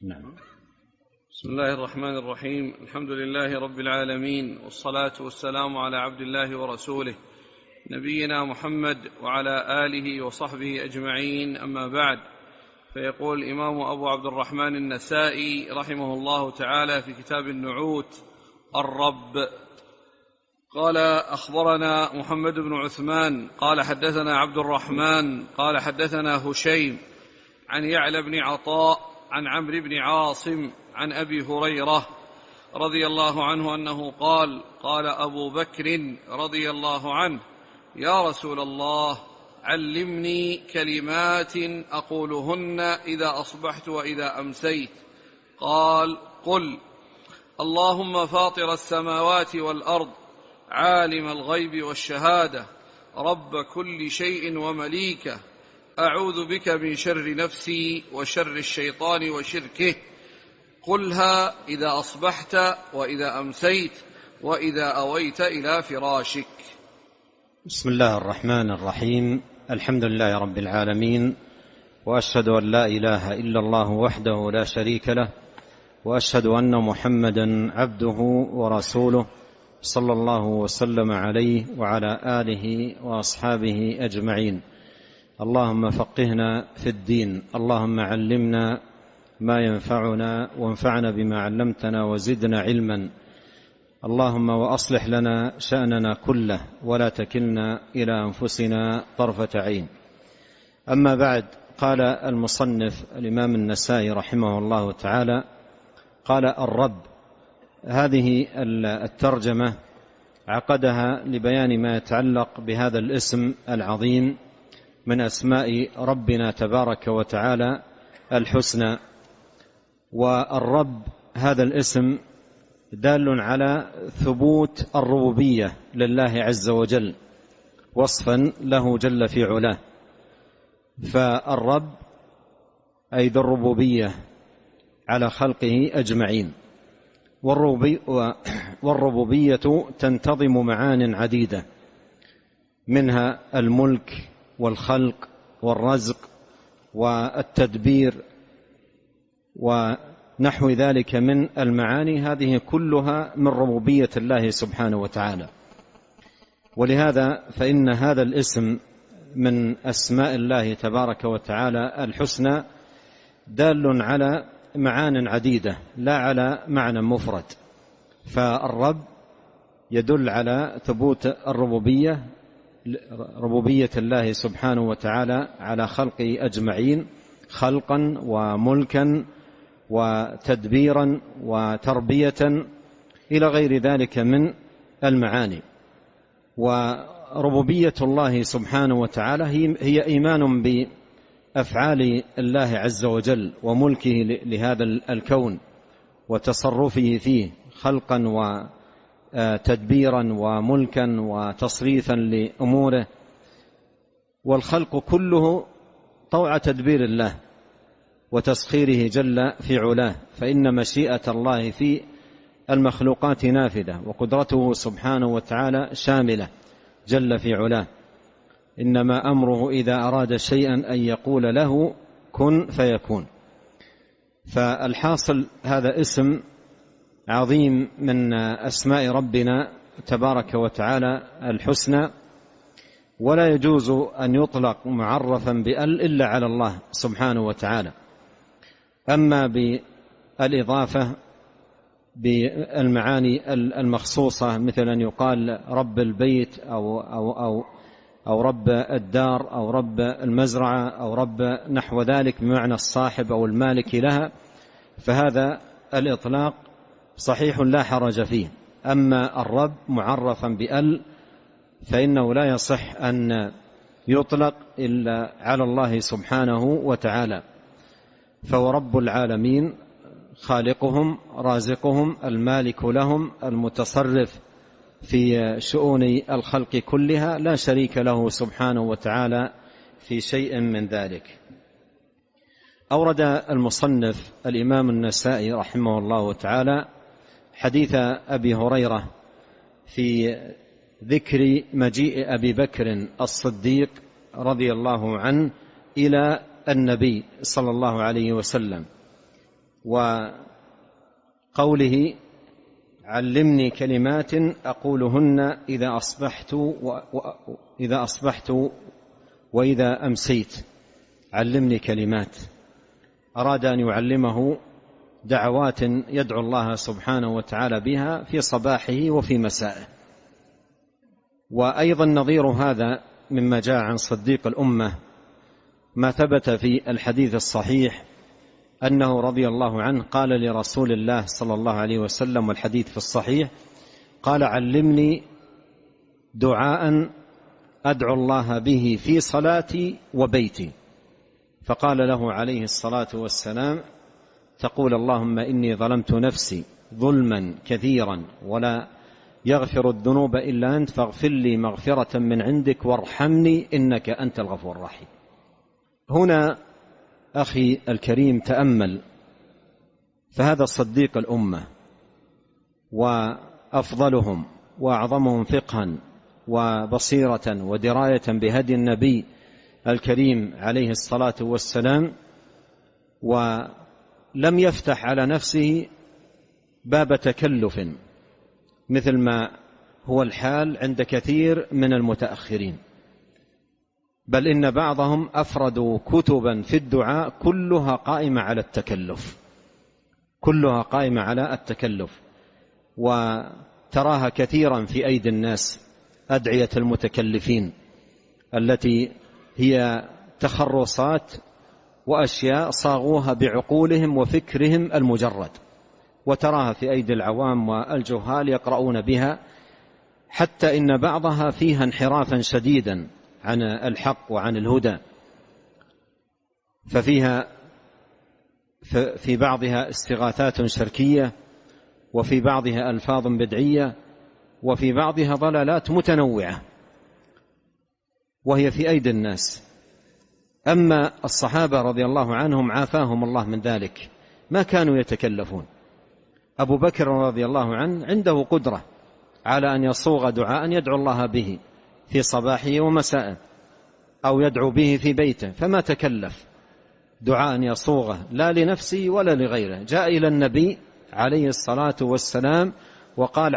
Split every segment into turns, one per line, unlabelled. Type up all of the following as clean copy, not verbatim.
نعم.
بسم الله الرحمن الرحيم. الحمد لله رب العالمين، والصلاة والسلام على عبد الله ورسوله نبينا محمد وعلى آله وصحبه أجمعين، أما بعد. فيقول الإمام أبو عبد الرحمن النسائي رحمه الله تعالى في كتاب النعوت الرب، قال: أخبرنا محمد بن عثمان قال حدثنا عبد الرحمن قال حدثنا هشيم عن يعلى بن عطاء عن عمرو بن عاصم عن أبي هريرة رضي الله عنه أنه قال: قال أبو بكر رضي الله عنه: يا رسول الله، علمني كلمات أقولهن إذا أصبحت وإذا أمسيت. قال: قل: اللهم فاطر السماوات والأرض، عالم الغيب والشهادة، رب كل شيء ومليكه، أعوذ بك من شر نفسي وشر الشيطان وشركه. قلها إذا أصبحت وإذا أمسيت وإذا أويت إلى فراشك.
بسم الله الرحمن الرحيم. الحمد لله رب العالمين، وأشهد أن لا إله إلا الله وحده لا شريك له، وأشهد أن محمدا عبده ورسوله، صلى الله وسلم عليه وعلى آله وأصحابه أجمعين. اللهم فقهنا في الدين، اللهم علمنا ما ينفعنا وانفعنا بما علمتنا وزدنا علما. اللهم وأصلح لنا شأننا كله ولا تكلنا إلى أنفسنا طرفة عين. أما بعد، قال المصنف الإمام النسائي رحمه الله تعالى: قال الرب. هذه الترجمة عقدها لبيان ما يتعلق بهذا الاسم العظيم من أسماء ربنا تبارك وتعالى الحسنى. والرب هذا الاسم دال على ثبوت الربوبية لله عز وجل، وصفا له جل في علاه. فالرب أي ذو الربوبية على خلقه أجمعين. والربوبية تنتظم معان عديدة، منها الملك والخلق والرزق والتدبير ونحو ذلك من المعاني، هذه كلها من ربوبية الله سبحانه وتعالى. ولهذا فإن هذا الاسم من أسماء الله تبارك وتعالى الحسنى دال على معان عديدة لا على معنى مفرد. فالرب يدل على ثبوت الربوبية، ربوبية الله سبحانه وتعالى على خلقه أجمعين، خلقا وملكا وتدبيرا وتربية إلى غير ذلك من المعاني. وربوبية الله سبحانه وتعالى هي إيمان بأفعال الله عز وجل وملكه لهذا الكون وتصرفه فيه خلقا وتدبيرا وملكا وتصريفا لأموره. والخلق كله طوع تدبير الله وتسخيره جل في علاه، فإن مشيئة الله في المخلوقات نافذة، وقدرته سبحانه وتعالى شاملة جل في علاه. إنما أمره إذا أراد شيئا أن يقول له كن فيكون. فالحاصل هذا اسم عظيم من أسماء ربنا تبارك وتعالى الحسنى، ولا يجوز أن يطلق معرفا بأل إلا على الله سبحانه وتعالى. أما بالإضافة بالمعاني المخصوصة، مثل أن يقال رب البيت أو رب الدار أو رب المزرعة أو رب نحو ذلك بمعنى الصاحب أو المالك لها، فهذا الإطلاق صحيح لا حرج فيه. أما الرب معرفا بأل فإنه لا يصح أن يطلق إلا على الله سبحانه وتعالى. فهو رب العالمين، خالقهم رازقهم المالك لهم المتصرف في شؤون الخلق كلها، لا شريك له سبحانه وتعالى في شيء من ذلك. أورد المصنف الإمام النسائي رحمه الله تعالى حديث أبي هريرة في ذكر مجيء أبي بكر الصديق رضي الله عنه إلى النبي صلى الله عليه وسلم، وقوله علمني كلمات أقولهن إذا أصبحت وإذا أمسيت. علمني كلمات، أراد أن يعلمه دعوات يدعو الله سبحانه وتعالى بها في صباحه وفي مسائه. وأيضا نظير هذا مما جاء عن صديق الأمة ما ثبت في الحديث الصحيح أنه رضي الله عنه قال لرسول الله صلى الله عليه وسلم، والحديث في الصحيح، قال علمني دعاء أدعو الله به في صلاتي وبيتي. فقال له عليه الصلاة والسلام تقول اللهم إني ظلمت نفسي ظلما كثيرا ولا يغفر الذنوب إلا أنت فاغفر لي مغفرة من عندك وارحمني إنك أنت الغفور الرحيم. هنا أخي الكريم تأمل، فهذا صديق الأمة وأفضلهم وأعظمهم فقها وبصيرة ودراية بهدي النبي الكريم عليه الصلاة والسلام، ولم يفتح على نفسه باب تكلف مثل ما هو الحال عند كثير من المتأخرين، بل إن بعضهم أفردوا كتبا في الدعاء كلها قائمة على التكلف، وتراها كثيرا في أيدي الناس، أدعية المتكلفين التي هي تخرصات وأشياء صاغوها بعقولهم وفكرهم المجرد، وتراها في أيدي العوام والجهال يقرؤون بها، حتى إن بعضها فيها انحرافا شديدا عن الحق وعن الهدى، ففيها في بعضها استغاثات شركية، وفي بعضها ألفاظ بدعية، وفي بعضها ضلالات متنوعة، وهي في أيدي الناس. أما الصحابة رضي الله عنهم عافاهم الله من ذلك، ما كانوا يتكلفون. أبو بكر رضي الله عنه عنده قدرة على أن يصوغ دعاء يدعو الله به في صباحه ومساءه، أو يدعو به في بيته، فما تكلف دعاء يصوغه لا لنفسه ولا لغيره. جاء إلى النبي عليه الصلاة والسلام وقال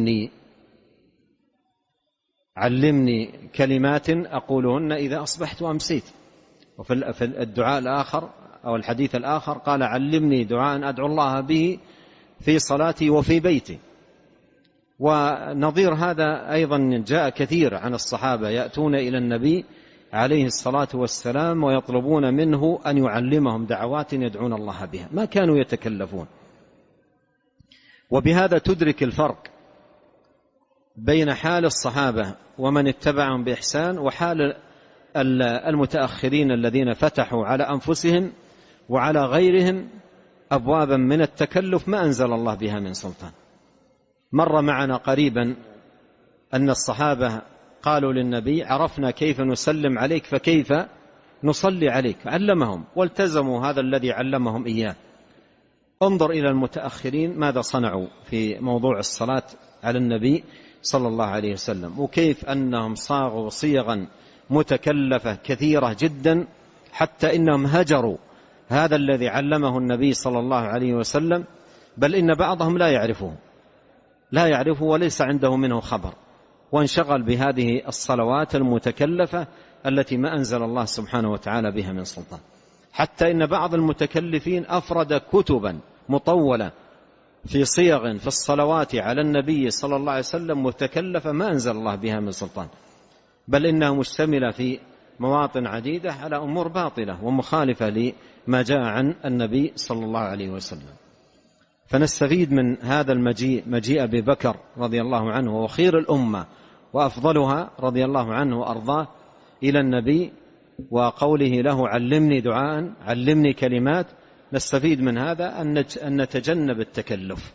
علمني كلمات أقولهن إذا أصبحت وأمسيت. وفي الدعاء الآخر أو الحديث الآخر قال علمني دعاء أدعو الله به في صلاتي وفي بيتي. ونظير هذا أيضا جاء كثير عن الصحابة يأتون إلى النبي عليه الصلاة والسلام ويطلبون منه أن يعلمهم دعوات يدعون الله بها، ما كانوا يتكلفون. وبهذا تدرك الفرق بين حال الصحابة ومن اتبعهم بإحسان وحال المتأخرين الذين فتحوا على أنفسهم وعلى غيرهم أبوابا من التكلف ما أنزل الله بها من سلطان. مر معنا قريبا أن الصحابة قالوا للنبي عرفنا كيف نسلم عليك فكيف نصلي عليك، علمهم والتزموا هذا الذي علمهم إياه. انظر إلى المتأخرين ماذا صنعوا في موضوع الصلاة على النبي صلى الله عليه وسلم، وكيف أنهم صاغوا صيغا متكلفة كثيرة جدا، حتى إنهم هجروا هذا الذي علمه النبي صلى الله عليه وسلم، بل إن بعضهم لا يعرفه وليس عنده منه خبر، وانشغل بهذه الصلوات المتكلفة التي ما أنزل الله سبحانه وتعالى بها من سلطان، حتى إن بعض المتكلفين أفرد كتبا مطولة في صيغ في الصلوات على النبي صلى الله عليه وسلم متكلفة ما أنزل الله بها من سلطان، بل إنها مشتملة في مواطن عديدة على أمور باطلة ومخالفة لما جاء عن النبي صلى الله عليه وسلم. فنستفيد من هذا مجيء أبي بكر رضي الله عنه وخير الأمة وأفضلها رضي الله عنه وأرضاه إلى النبي وقوله له علمني دعاء علمني كلمات. نستفيد من هذا أن نتجنب التكلف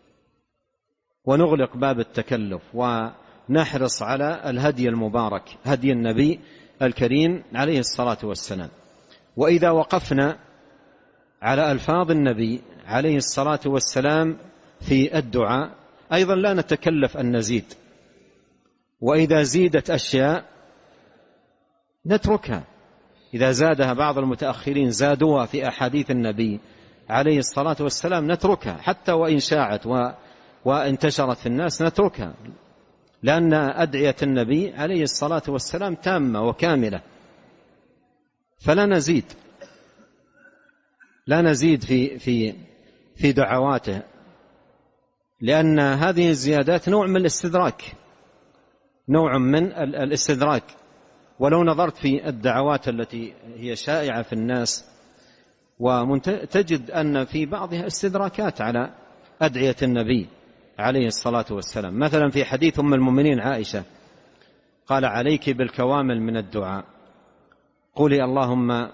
ونغلق باب التكلف، ونحرص على الهدي المبارك هدي النبي الكريم عليه الصلاة والسلام. وإذا وقفنا على ألفاظ النبي عليه الصلاة والسلام في الدعاء أيضا لا نتكلف أن نزيد، وإذا زيدت أشياء نتركها. إذا زادها بعض المتأخرين زادوها في أحاديث النبي عليه الصلاة والسلام نتركها، حتى وإن شاعت وانتشرت في الناس نتركها، لأن أدعية النبي عليه الصلاة والسلام تامة وكاملة، فلا نزيد في دعواته، لأن هذه الزيادات نوع من الاستدراك. ولو نظرت في الدعوات التي هي شائعة في الناس تجد أن في بعضها استدراكات على أدعية النبي عليه الصلاة والسلام. مثلا في حديث أم المؤمنين عائشة قال: عليك بالكوامل من الدعاء، قولي اللهم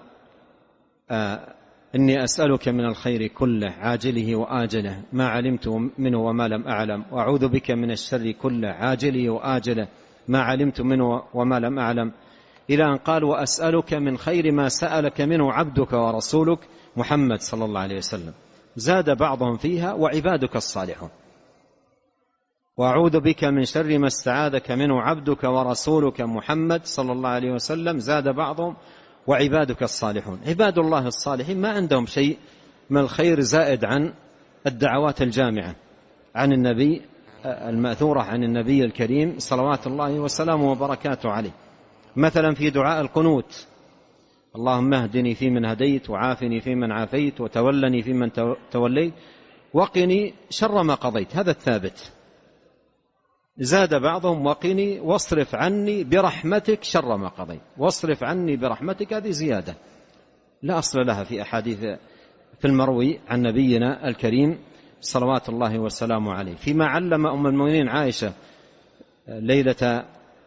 إني أسألك من الخير كله عاجله وآجله ما علمت منه وما لم أعلم، وأعوذ بك من الشر كله عاجله وآجله ما علمت منه وما لم أعلم، إلى أن قال: وأسألك من خير ما سألك منه عبدك ورسولك محمد صلى الله عليه وسلم. زاد بعضهم فيها: وعبادك الصالحون. وأعوذ بك من شر ما استعاذك منه عبدك ورسولك محمد صلى الله عليه وسلم. زاد بعضهم: وعبادك الصالحون. عباد الله الصالحين ما عندهم شيء من الخير زائد عن الدعوات الجامعة عن النبي المأثورة عن النبي الكريم صلوات الله وسلامه وبركاته عليه. مثلا في دعاء القنوت: اللهم اهدني فيمن هديت، وعافني فيمن عافيت، وتولني فيمن توليت، وقني شر ما قضيت. هذا الثابت. زاد بعضهم: وقني واصرف عني برحمتك شر ما قضيت. واصرف عني برحمتك، هذه زيادة لا أصل لها في أحاديث في المروي عن نبينا الكريم صلوات الله وسلامه عليه. فيما علم أم المؤمنين عائشة ليلة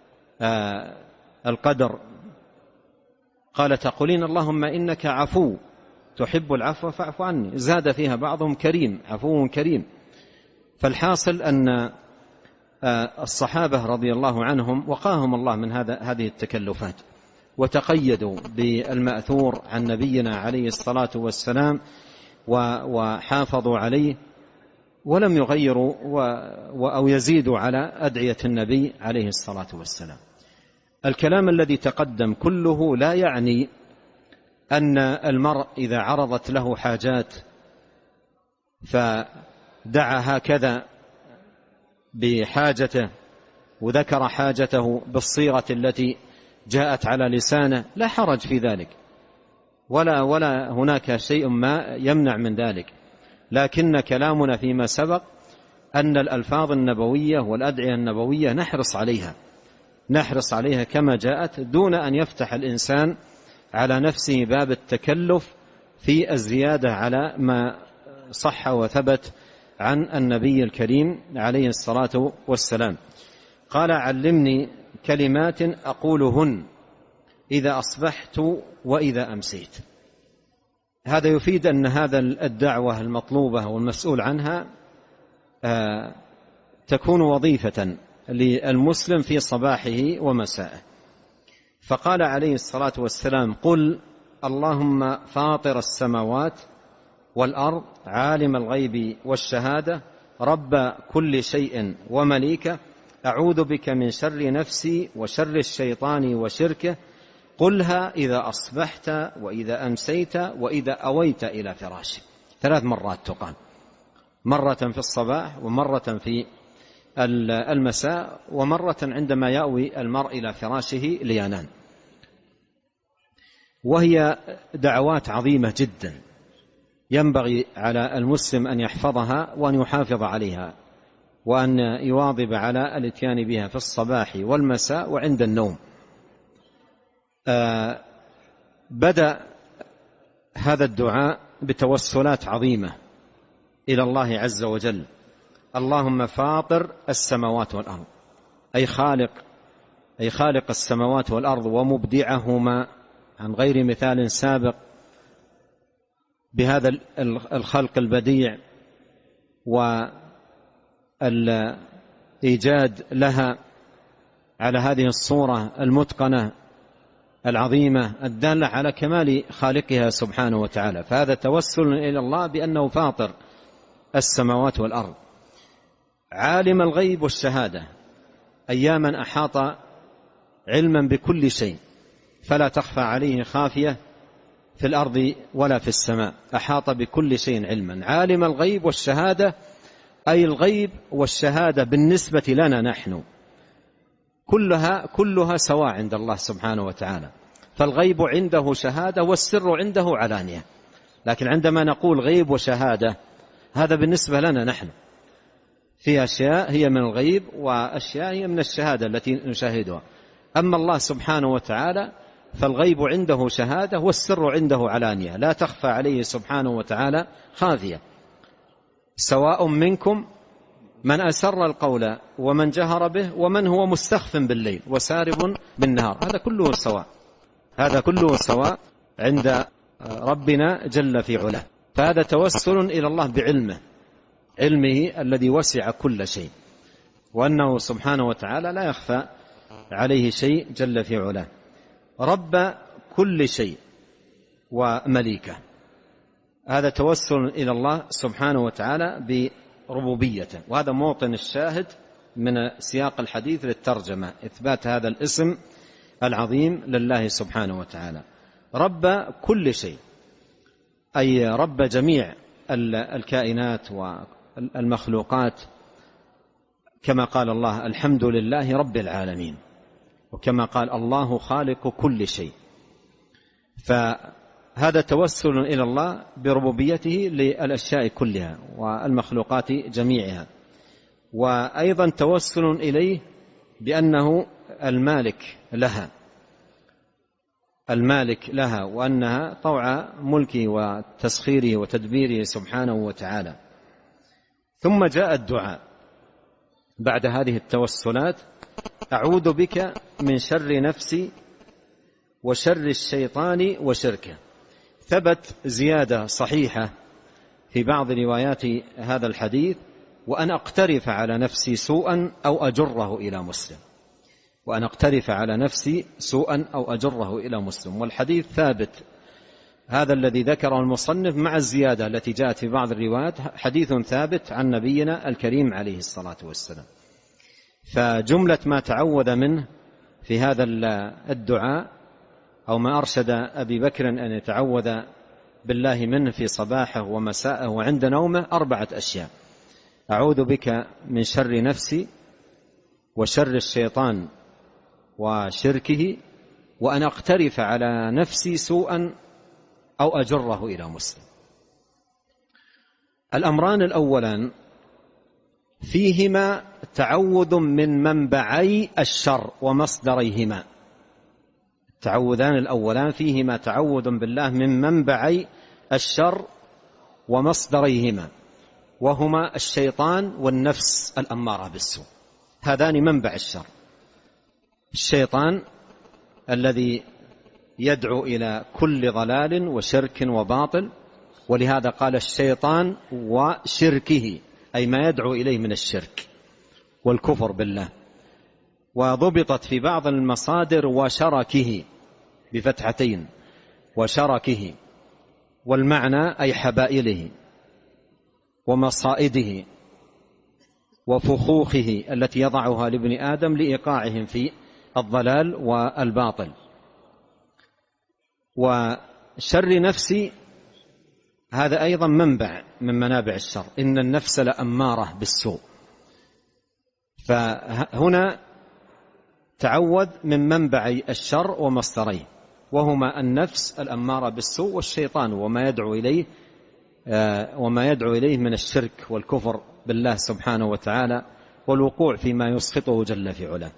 القدر قال: تقولين اللهم إنك عفو تحب العفو فاعف عني. زاد فيها بعضهم: كريم، عفو كريم. فالحاصل أن الصحابة رضي الله عنهم وقاهم الله من هذه التكلفات، وتقيدوا بالمأثور عن نبينا عليه الصلاة والسلام وحافظوا عليه، ولم يغيروا أو يزيدوا على أدعية النبي عليه الصلاة والسلام. الكلام الذي تقدم كله لا يعني أن المرء إذا عرضت له حاجات فدعا هكذا بحاجته وذكر حاجته بالصيغة التي جاءت على لسانه، لا حرج في ذلك، ولا هناك شيء ما يمنع من ذلك. لكن كلامنا فيما سبق أن الألفاظ النبوية والأدعية النبوية نحرص عليها كما جاءت، دون أن يفتح الإنسان على نفسه باب التكلف في الزيادة على ما صح وثبت عن النبي الكريم عليه الصلاة والسلام. قال: علمني كلمات أقولهن إذا أصبحت وإذا أمسيت. هذا يفيد أن هذا الدعوة المطلوبة والمسؤول عنها تكون وظيفة للمسلم في صباحه ومسائه. فقال عليه الصلاة والسلام: قل اللهم فاطر السماوات والأرض عالم الغيب والشهادة رب كل شيء ومليكه أعوذ بك من شر نفسي وشر الشيطان وشركه قلها إذا أصبحت وإذا أمسيت وإذا أويت إلى فراشك. 3 مرات تقال، مرة في الصباح ومرة في المساء ومرة عندما يأوي المرء إلى فراشه لينام. وهي دعوات عظيمة جدا ينبغي على المسلم أن يحفظها وأن يحافظ عليها، وأن يواظب على الاتيان بها في الصباح والمساء وعند النوم. بدأ هذا الدعاء بتوسلات عظيمة إلى الله عز وجل: اللهم فاطر السماوات والأرض، أي خالق السماوات والأرض ومبدعهما عن غير مثال سابق، بهذا الخلق البديع والإيجاد لها على هذه الصورة المتقنة العظيمة الدالة على كمال خالقها سبحانه وتعالى. فهذا توسل إلى الله بأنه فاطر السماوات والأرض، عالم الغيب والشهادة، أياما أحاط علما بكل شيء فلا تخفى عليه خافية في الأرض ولا في السماء، أحاط بكل شيء علما. عالم الغيب والشهادة، أي الغيب والشهادة بالنسبة لنا نحن كلها سواء عند الله سبحانه وتعالى. فالغيب عنده شهادة والسر عنده علانية. لكن عندما نقول غيب وشهادة هذا بالنسبة لنا نحن، في أشياء هي من الغيب وأشياء هي من الشهادة التي نشاهدها. أما الله سبحانه وتعالى فالغيب عنده شهادة والسر عنده علانية، لا تخفى عليه سبحانه وتعالى خافية. سواء منكم من أسر القول ومن جهر به ومن هو مستخف بالليل وسارب بالنهار، هذا كله سواء، هذا كله سواء عند ربنا جل في علاه. فهذا توسل إلى الله بعلمه، علمه الذي وسع كل شيء، وأنه سبحانه وتعالى لا يخفى عليه شيء جل في علاه. رب كل شيء ومليكه، هذا توسل إلى الله سبحانه وتعالى بربوبيته. وهذا موطن الشاهد من سياق الحديث للترجمة، إثبات هذا الاسم العظيم لله سبحانه وتعالى. رب كل شيء، أي رب جميع الكائنات والمخلوقات، كما قال الله الحمد لله رب العالمين، وكما قال الله خالق كل شيء. فهذا توسل إلى الله بربوبيته للأشياء كلها والمخلوقات جميعها، وأيضا توسل إليه بأنه المالك لها، المالك لها، وأنها طوع ملكه وتسخيره وتدبيره سبحانه وتعالى. ثم جاء الدعاء بعد هذه التوسلات: أعوذ بك من شر نفسي وشر الشيطان وشركه. ثبت زيادة صحيحة في بعض روايات هذا الحديث: وأن أقترف على نفسي سوءا أو أجره إلى مسلم، وأن أقترف على نفسي سوءا أو أجره إلى مسلم. والحديث ثابت، هذا الذي ذكره المصنف مع الزيادة التي جاءت في بعض الروايات حديث ثابت عن نبينا الكريم عليه الصلاة والسلام. فجملة ما تعوذ منه في هذا الدعاء، أو ما أرشد أبي بكر أن يتعوذ بالله منه في صباحه ومساءه وعند نومه 4 أشياء: أعوذ بك من شر نفسي وشر الشيطان وشركه، وأن أقترف على نفسي سوءا أو أجره إلى مسلم. الأمران الأولان فيهما تعوذ من منبعي الشر ومصدريهما. التعوذان الأولان فيهما تعوذ بالله من منبعي الشر ومصدريهما، وهما الشيطان والنفس الأمارة بالسوء. هذان منبع الشر، الشيطان الذي يدعو إلى كل ضلال وشرك وباطل، ولهذا قال الشيطان وشركه، أي ما يدعو إليه من الشرك والكفر بالله. وضبطت في بعض المصادر وشركه بفتحتين، وشركه، والمعنى أي حبائله ومصائده وفخوخه التي يضعها لابن آدم لإيقاعهم في الضلال والباطل. وشر نفسي هذا أيضا منبع من منابع الشر، إن النفس لأمارة بالسوء. فهنا تعوذ من منبعي الشر ومصدريه، وهما النفس الأمارة بالسوء والشيطان وما يدعو إليه من الشرك والكفر بالله سبحانه وتعالى والوقوع فيما يسخطه جل في علاه.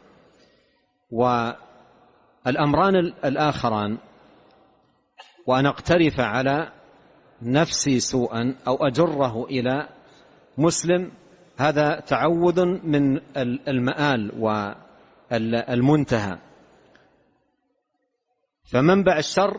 والأمران الآخران: وأن أقترف على نفسي سوءا أو أجره إلى مسلم، هذا تعوذ من المآل والمنتهى. فمنبع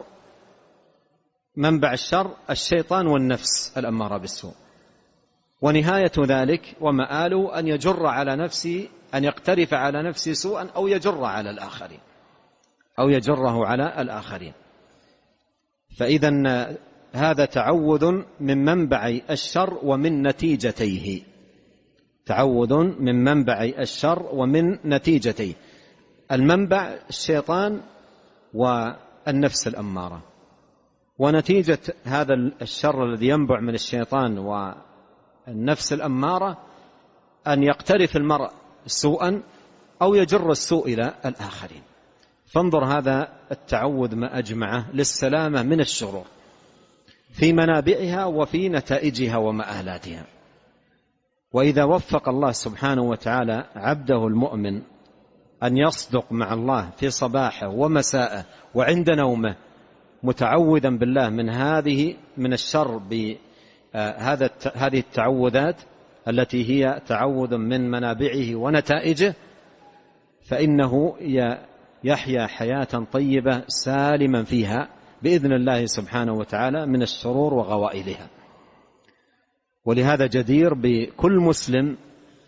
الشر الشيطان والنفس الأمارة بالسوء، ونهاية ذلك ومآله أن يجر على نفسه، أن يقترف على نفسه سوءا أو يجر على الآخرين، أو يجره على الآخرين. فإذن هذا تعوذ من منبع الشر ومن نتيجتيه، تعوذ من منبع الشر ومن نتيجتيه. المنبع الشيطان والنفس الأمارة، ونتيجة هذا الشر الذي ينبع من الشيطان والنفس الأمارة أن يقترف المرء سوءا أو يجر السوء إلى الآخرين. فانظر هذا التعوذ ما أجمعه للسلامة من الشرور في منابعها وفي نتائجها ومآلاتها. وإذا وفق الله سبحانه وتعالى عبده المؤمن أن يصدق مع الله في صباحه ومساءه وعند نومه متعوذا بالله من الشر بهذه التعوذات التي هي تعوذ من منابعه ونتائجه، فإنه يحيا حياة طيبة سالما فيها بإذن الله سبحانه وتعالى من الشرور وغوائلها. ولهذا جدير بكل مسلم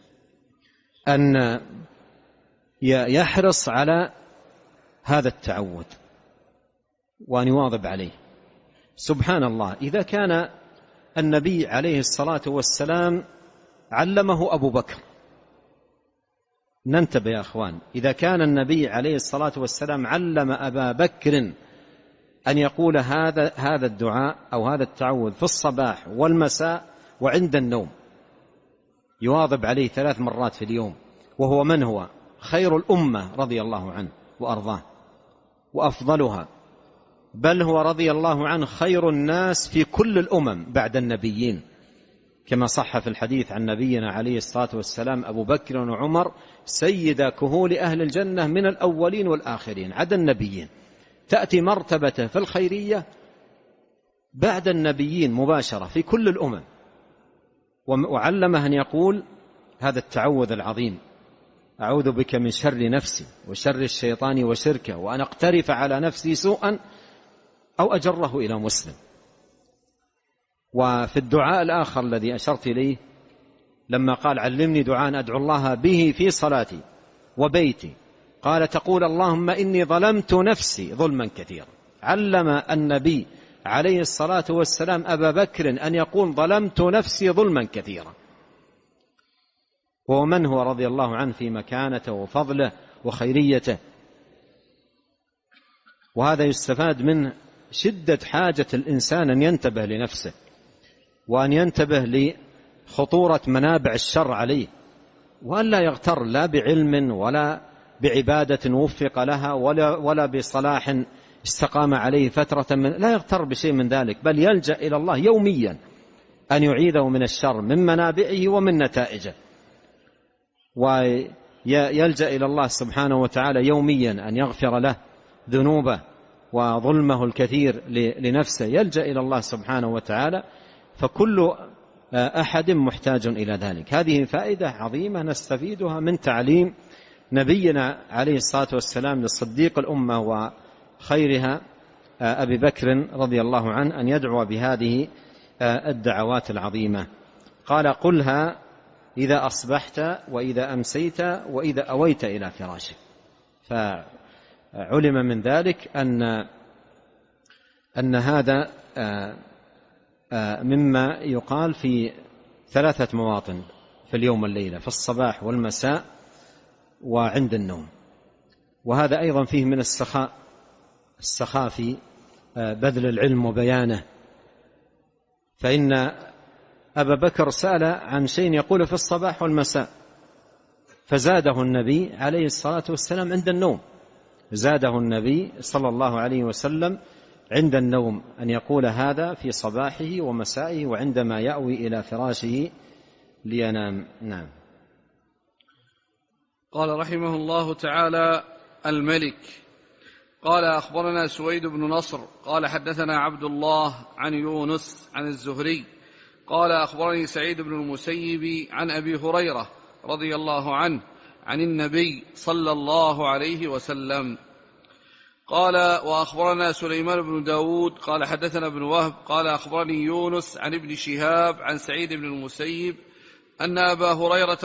أن يحرص على هذا التعوذ وأن يواظب عليه. سبحان الله، إذا كان النبي عليه الصلاة والسلام علمه أبو بكر، ننتبه يا أخوان، إذا كان النبي عليه الصلاة والسلام علم أبا بكر أن يقول هذا الدعاء أو هذا التعوذ في الصباح والمساء وعند النوم، يواظب عليه 3 مرات في اليوم، وهو من هو خير الأمة رضي الله عنه وأرضاه وأفضلها، بل هو رضي الله عنه خير الناس في كل الأمم بعد النبيين، كما صح في الحديث عن نبينا عليه الصلاة والسلام: أبو بكر وعمر سيدا كهول أهل الجنة من الأولين والآخرين، عدا النبيين. تأتي مرتبته في الخيرية بعد النبيين مباشرة في كل الأمم. وعلمه أن يقول هذا التعوذ العظيم: أعوذ بك من شر نفسي وشر الشيطان وشركه، وأن أقترف على نفسي سوءا أو أجره إلى مسلم. وفي الدعاء الآخر الذي أشرت إليه لما قال: علمني دعاء أدعو الله به في صلاتي وبيتي، قال: تقول اللهم إني ظلمت نفسي ظلما كثيرا. علم النبي عليه الصلاة والسلام أبا بكر أن يقول: ظلمت نفسي ظلما كثيرا. ومن هو رضي الله عنه في مكانته وفضله وخيريته. وهذا يستفاد من شدة حاجة الإنسان أن ينتبه لنفسه، وأن ينتبه لخطورة منابع الشر عليه، وأن لا يغتر لا بعلم ولا بعبادة وفق لها ولا بصلاح استقام عليه فترة لا يغتر بشيء من ذلك، بل يلجأ إلى الله يوميا أن يعيذه من الشر من منابعه ومن نتائجه، ويلجأ إلى الله سبحانه وتعالى يوميا أن يغفر له ذنوبه وظلمه الكثير لنفسه، يلجأ إلى الله سبحانه وتعالى. فكل أحد محتاج إلى ذلك. هذه فائدة عظيمة نستفيدها من تعليم نبينا عليه الصلاة والسلام للصديق الأمة وخيرها أبي بكر رضي الله عنه أن يدعو بهذه الدعوات العظيمة. قال: قلها إذا أصبحت وإذا أمسيت وإذا أويت إلى فراشك. فعلم من ذلك أن هذا مما يقال في 3 مواطن في اليوم والليلة، في الصباح والمساء وعند النوم. وهذا أيضا فيه من السخاء في بذل العلم وبيانه. فإن أبا بكر سأل عن شيء يقول في الصباح والمساء، فزاده النبي عليه الصلاة والسلام عند النوم، زاده النبي صلى الله عليه وسلم عند النوم أن يقول هذا في صباحه ومسائه وعندما يأوي إلى فراشه لينام. نعم.
قال رحمه الله تعالى: الملك. قال: أخبرنا سويد بن نصر قال حدثنا عبد الله عن يونس عن الزهري قال: أخبرني سعيد بن المسيب عن أبي هريرة رضي الله عنه عن النبي صلى الله عليه وسلم قال: وأخبرنا سليمان بن داود قال حدثنا ابن وهب قال: أخبرني يونس عن ابن شهاب عن سعيد بن المسيب أن أبا هريرة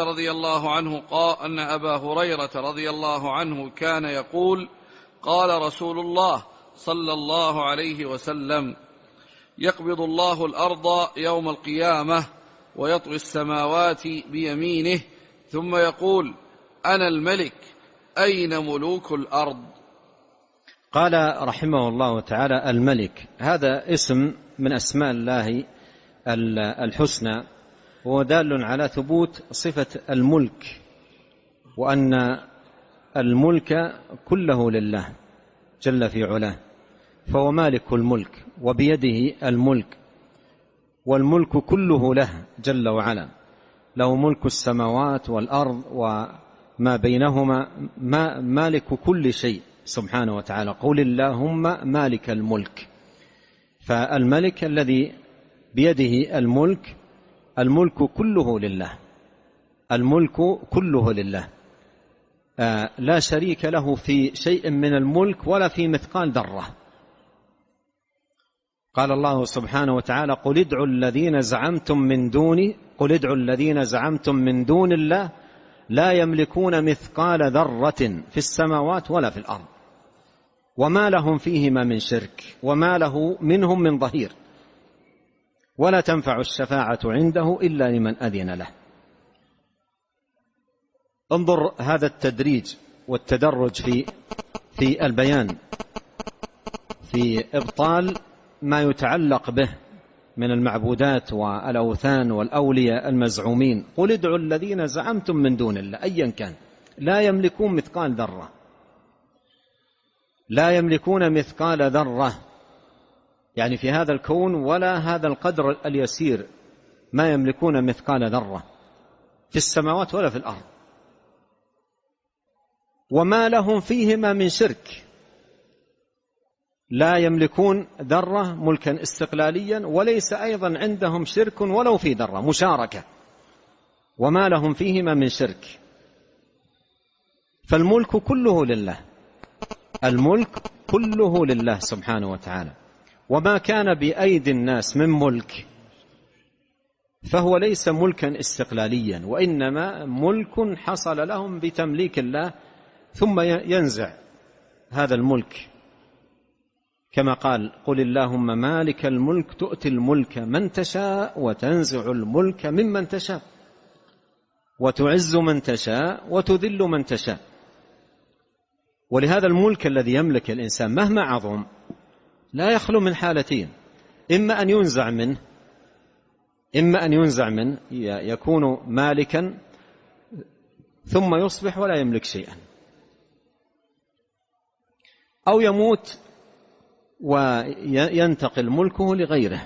رضي الله عنه كان يقول: قال رسول الله صلى الله عليه وسلم: يقبض الله الأرض يوم القيامة ويطوي السماوات بيمينه ثم يقول: أنا الملك أين ملوك الأرض؟
قال رحمه الله تعالى: الملك هذا اسم من أسماء الله الحسنى، وهو دال على ثبوت صفة الملك، وأن الملك كله لله جل في علاه، فهو مالك الملك وبيده الملك، والملك كله له جل وعلا، له ملك السماوات والأرض وما بينهما، مالك كل شيء سبحانه وتعالى. قل اللهم مالك الملك. فالملك الذي بيده الملك، الملك كله لله، الملك كله لله، لا شريك له في شيء من الملك ولا في مثقال ذرة. قال الله سبحانه وتعالى: قل ادعوا الذين زعمتم من دوني، قل ادعوا الذين زعمتم من دون الله لا يملكون مثقال ذرة في السماوات ولا في الأرض وما لهم فيهما من شرك وما له منهم من ظهير ولا تنفع الشفاعة عنده إلا لمن أذن له. انظر هذا التدريج والتدرج في البيان في إبطال ما يتعلق به من المعبودات والأوثان والأولياء المزعومين. قل ادعوا الذين زعمتم من دون الله، أيا كان، لا يملكون مثقال ذرة، لا يملكون مثقال ذرة، يعني في هذا الكون ولا هذا القدر اليسير، ما يملكون مثقال ذرة في السماوات ولا في الأرض، وما لهم فيهما من شرك، لا يملكون ذرة ملكا استقلاليا، وليس أيضا عندهم شرك ولو في ذرة مشاركة، وما لهم فيهما من شرك. فالملك كله لله، الملك كله لله سبحانه وتعالى، وما كان بأيدي الناس من ملك فهو ليس ملكا استقلاليا، وإنما ملك حصل لهم بتمليك الله، ثم ينزع هذا الملك كما قال: قل اللهم مالك الملك تؤتي الملك من تشاء وتنزع الملك ممن تشاء وتعز من تشاء وتذل من تشاء. ولهذا الملك الذي يملك الإنسان مهما عظم لا يخلو من حالتين: إما أن ينزع منه يكون مالكا ثم يصبح ولا يملك شيئا، أو يموت وينتقل ملكه لغيره،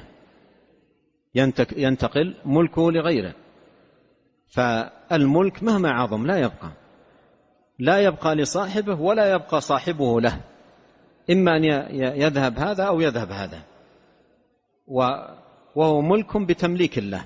ينتقل ملكه لغيره. فالملك مهما عظم لا يبقى لصاحبه ولا يبقى صاحبه له، إما أن يذهب هذا أو يذهب هذا، وهو ملك بتمليك الله.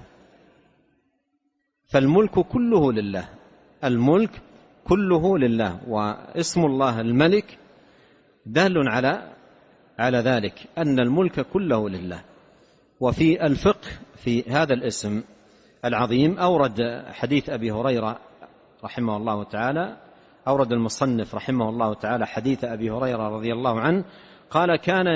فالملك كله لله، الملك كله لله، واسم الله الملك دال على ذلك أن الملك كله لله. وفي الفقه في هذا الاسم العظيم أورد حديث أبي هريرة رحمه الله تعالى، أورد المصنف رحمه الله تعالى حديث أبي هريرة رضي الله عنه قال: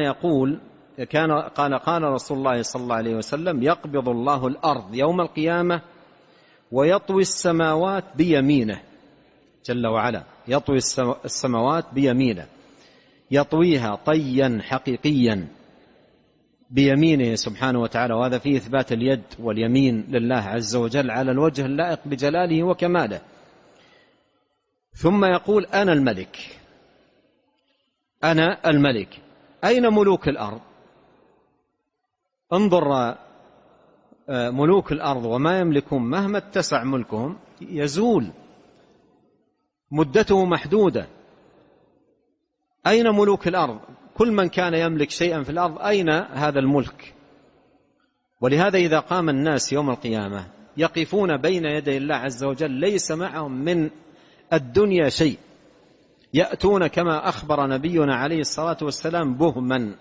قال رسول الله صلى الله عليه وسلم: يقبض الله الأرض يوم القيامة ويطوي السماوات بيمينه جل وعلا، يطوي السماوات بيمينه، يطويها طيا حقيقيا بيمينه سبحانه وتعالى، وهذا فيه إثبات اليد واليمين لله عز وجل على الوجه اللائق بجلاله وكماله. ثم يقول: أنا الملك، أنا الملك. أين ملوك الأرض؟ انظر، ملوك الأرض وما يملكون مهما اتسع ملكهم يزول، مدته محدودة. أين ملوك الأرض؟ كل من كان يملك شيئا في الأرض أين هذا الملك؟ ولهذا إذا قام الناس يوم القيامة يقفون بين يدي الله عز وجل ليس معهم من الدنيا شيء، يأتون كما أخبر نبينا عليه الصلاة والسلام بهما،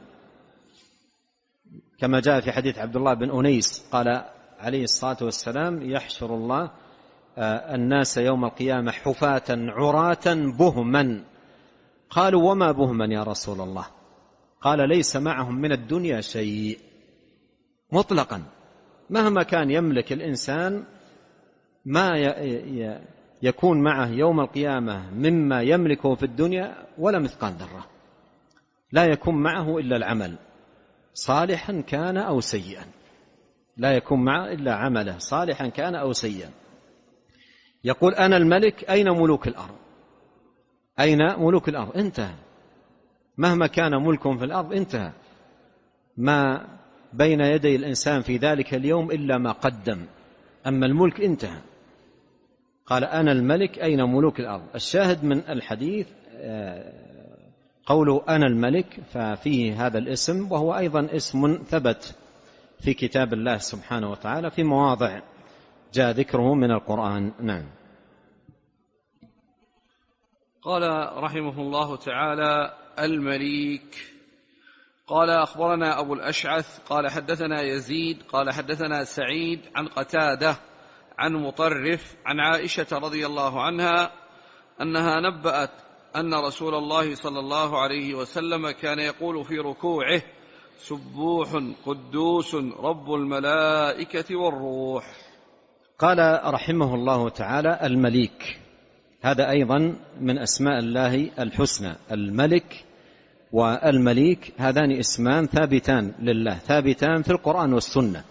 كما جاء في حديث عبد الله بن أنيس قال عليه الصلاة والسلام: يحشر الله الناس يوم القيامة حفاة عراة بهما. قالوا: وما بهما يا رسول الله؟ قال: ليس معهم من الدنيا شيء مطلقا، مهما كان يملك الإنسان ما يكون معه يوم القيامة مما يملكه في الدنيا ولا مثقال ذرة. لا يكون معه إلا العمل صالحا كان أو سيئا، لا يكون معه إلا عمله صالحا كان أو سيئا. يقول أنا الملك، أين ملوك الأرض؟ أين ملوك الأرض؟ انتهى. مهما كان ملك في الأرض انتهى، ما بين يدي الإنسان في ذلك اليوم إلا ما قدم، أما الملك انتهى. قال أنا الملك أين ملوك الأرض. الشاهد من الحديث قوله أنا الملك، ففيه هذا الاسم، وهو أيضا اسم ثبت في كتاب الله سبحانه وتعالى في مواضع جاء ذكره من القرآن. نعم.
قال رحمه الله تعالى: المليك. قال أخبرنا أبو الأشعث قال حدثنا يزيد قال حدثنا سعيد عن قتادة عن مطرف عن عائشة رضي الله عنها أنها نبأت أن رسول الله صلى الله عليه وسلم كان يقول في ركوعه: سبوح قدوس رب الملائكة والروح.
قال رحمه الله تعالى: المليك، هذا أيضا من أسماء الله الحسنى. الملك والمليك هذان اسمان ثابتان لله، ثابتان في القرآن والسنة.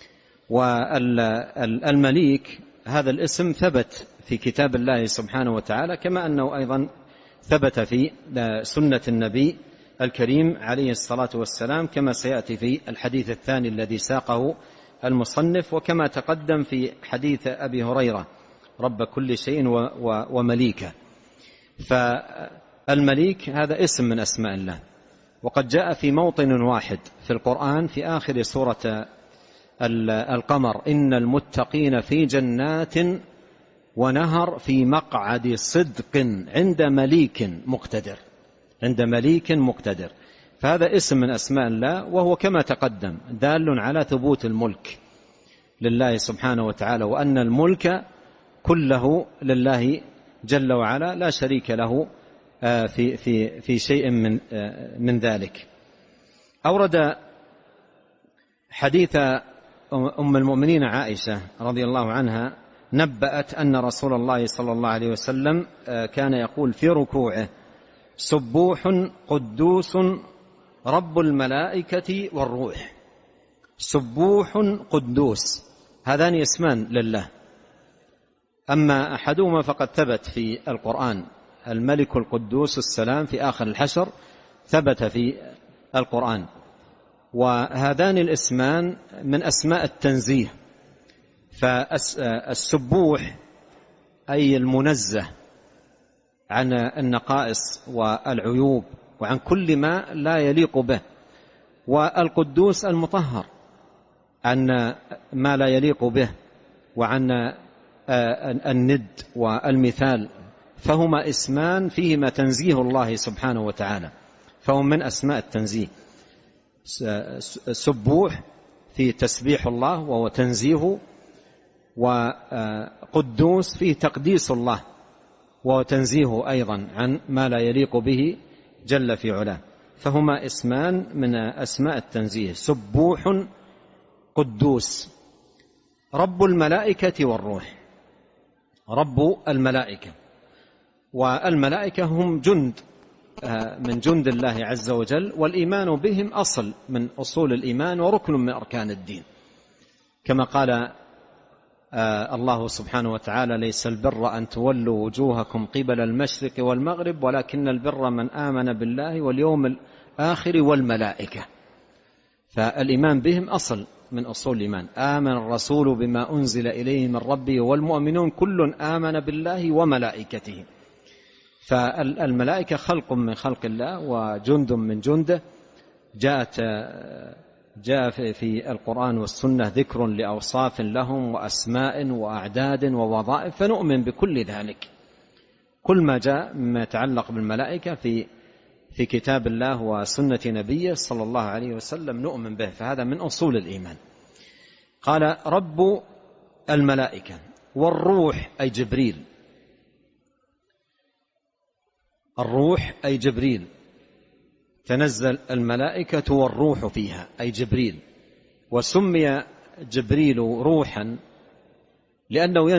والمليك هذا الاسم ثبت في كتاب الله سبحانه وتعالى، كما أنه أيضا ثبت في سنة النبي الكريم عليه الصلاة والسلام، كما سيأتي في الحديث الثاني الذي ساقه المصنف، وكما تقدم في حديث أبي هريرة: رب كل شيء ومليكه. فالمليك هذا اسم من أسماء الله، وقد جاء في موطن واحد في القرآن في آخر سورة القمر: إن المتقين في جنات ونهر في مقعد صدق عند مليك مقتدر. عند مليك مقتدر. فهذا اسم من أسماء الله، وهو كما تقدم دال على ثبوت الملك لله سبحانه وتعالى، وأن الملك كله لله جل وعلا، لا شريك له في شيء من ذلك. أورد حديث أم المؤمنين عائشة رضي الله عنها نبأت أن رسول الله صلى الله عليه وسلم كان يقول في ركوعه: سبوح قدوس رب الملائكة والروح. سبوح قدوس، هذان اسمان لله، أما أحدهما فقد ثبت في القرآن: الملك القدوس السلام في آخر الحشر، ثبت في القرآن. وهذان الاسمان من أسماء التنزيه. فالسبوح أي المنزه عن النقائص والعيوب وعن كل ما لا يليق به، والقدوس المطهر عن ما لا يليق به وعن الند والمثال، فهما اسمان فيهما تنزيه الله سبحانه وتعالى، فهم من أسماء التنزيه. سبوح في تسبيح الله وهو تنزيهه، وقدوس فيه تقديس الله وهو تنزيهه أيضا عن ما لا يليق به جل في علاه، فهما اسمان من أسماء التنزيه: سبوح قدوس. رب الملائكة والروح. رب الملائكة، والملائكة هم جند من جند الله عز وجل، والإيمان بهم أصل من أصول الإيمان وركن من أركان الدين، كما قال الله سبحانه وتعالى: ليس البر أن تولوا وجوهكم قبل المشرق والمغرب ولكن البر من آمن بالله واليوم الآخر والملائكة. فالإيمان بهم أصل من أصول الإيمان. آمن الرسول بما أنزل إليه من ربه والمؤمنون كل آمن بالله وملائكته. فالملائكة خلق من خلق الله وجند من جنده. جاء في القرآن والسنة ذكر لأوصاف لهم وأسماء وأعداد ووظائف، فنؤمن بكل ذلك. كل ما جاء مما يتعلق بالملائكة في كتاب الله وسنة نبيه صلى الله عليه وسلم نؤمن به، فهذا من أصول الإيمان. قال: رب الملائكة والروح أي جبريل. الروح أي جبريل، تنزل الملائكة والروح فيها أي جبريل. وسمي جبريل روحا لأنه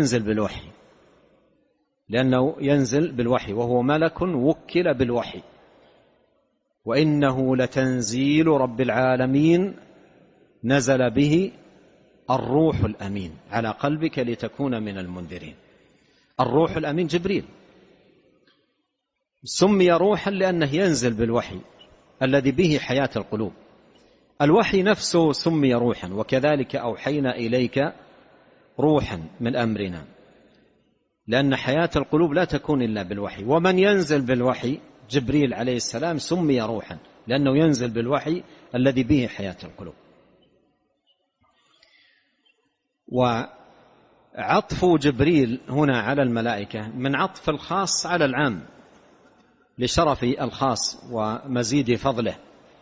ينزل بالوحي، وهو ملك وكل بالوحي. وإنه لتنزيل رب العالمين نزل به الروح الأمين على قلبك لتكون من المنذرين. الروح الأمين جبريل، سمي روحا لأنه ينزل بالوحي الذي به حياة القلوب. الوحي نفسه سمي روحا، وكذلك أوحينا إليك روحا من أمرنا، لأن حياة القلوب لا تكون إلا بالوحي. ومن ينزل بالوحي جبريل عليه السلام سمي روحا لأنه ينزل بالوحي الذي به حياة القلوب. وعطف جبريل هنا على الملائكة من عطف الخاص على العام لشرف الخاص ومزيد فضله.